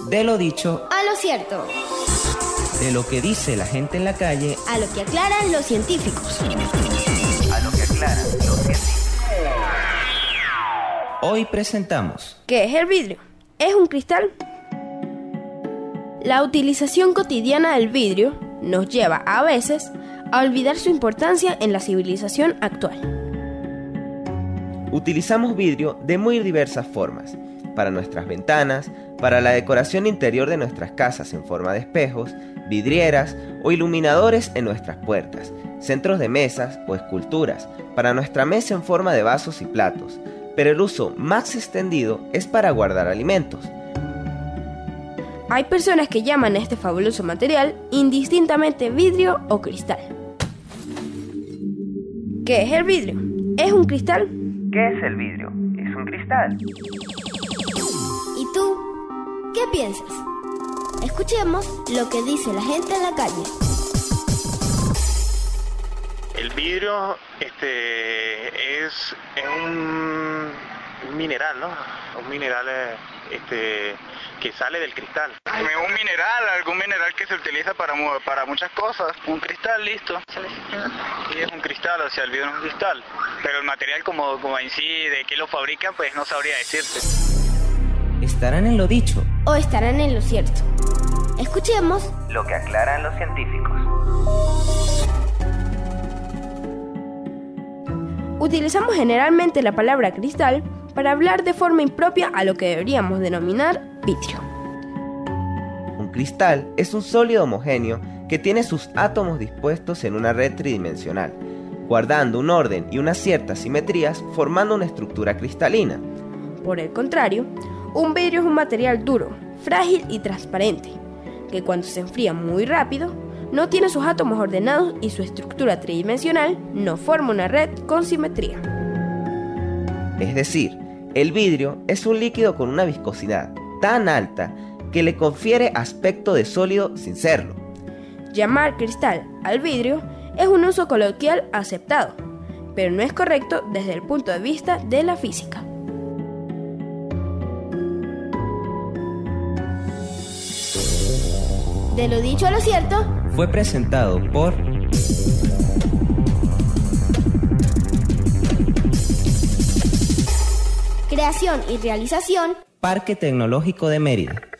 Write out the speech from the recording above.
De lo dicho a lo cierto. De lo que dice la gente en la calle A lo que aclaran los científicos. A lo que aclaran los científicos. Hoy presentamos ¿qué es el vidrio? ¿Es un cristal? La utilización cotidiana del vidrio nos lleva a veces a olvidar su importancia en la civilización actual. Utilizamos vidrio de muy diversas formas, para nuestras ventanas, para la decoración interior de nuestras casas en forma de espejos, vidrieras o iluminadores en nuestras puertas, centros de mesas o esculturas, para nuestra mesa en forma de vasos y platos, pero el uso más extendido es para guardar alimentos. Hay personas que llaman a este fabuloso material indistintamente vidrio o cristal. ¿Qué es el vidrio? ¿Es un cristal? ¿Qué es el vidrio? ¿Es un cristal? ¿Y tú? ¿Qué piensas? Escuchemos lo que dice la gente en la calle. El vidrio es un mineral, ¿no? Un mineral que sale del cristal. Un mineral, algún mineral que se utiliza para muchas cosas. Un cristal, listo. Sí, es un cristal, o sea, el vidrio es un cristal. Pero el material como en sí, de qué lo fabrican, pues no sabría decirte. ¿Estarán en lo dicho o estarán en lo cierto? Escuchemos lo que aclaran los científicos. Utilizamos generalmente la palabra cristal para hablar de forma impropia a lo que deberíamos denominar vidrio. Un cristal es un sólido homogéneo que tiene sus átomos dispuestos en una red tridimensional, guardando un orden y unas ciertas simetrías formando una estructura cristalina. Por el contrario, un vidrio es un material duro, frágil y transparente, que cuando se enfría muy rápido, no tiene sus átomos ordenados y su estructura tridimensional no forma una red con simetría. Es decir, el vidrio es un líquido con una viscosidad tan alta que le confiere aspecto de sólido sin serlo. Llamar cristal al vidrio es un uso coloquial aceptado, pero no es correcto desde el punto de vista de la física. De lo dicho a lo cierto fue presentado por Creación y realización Parque Tecnológico de Mérida.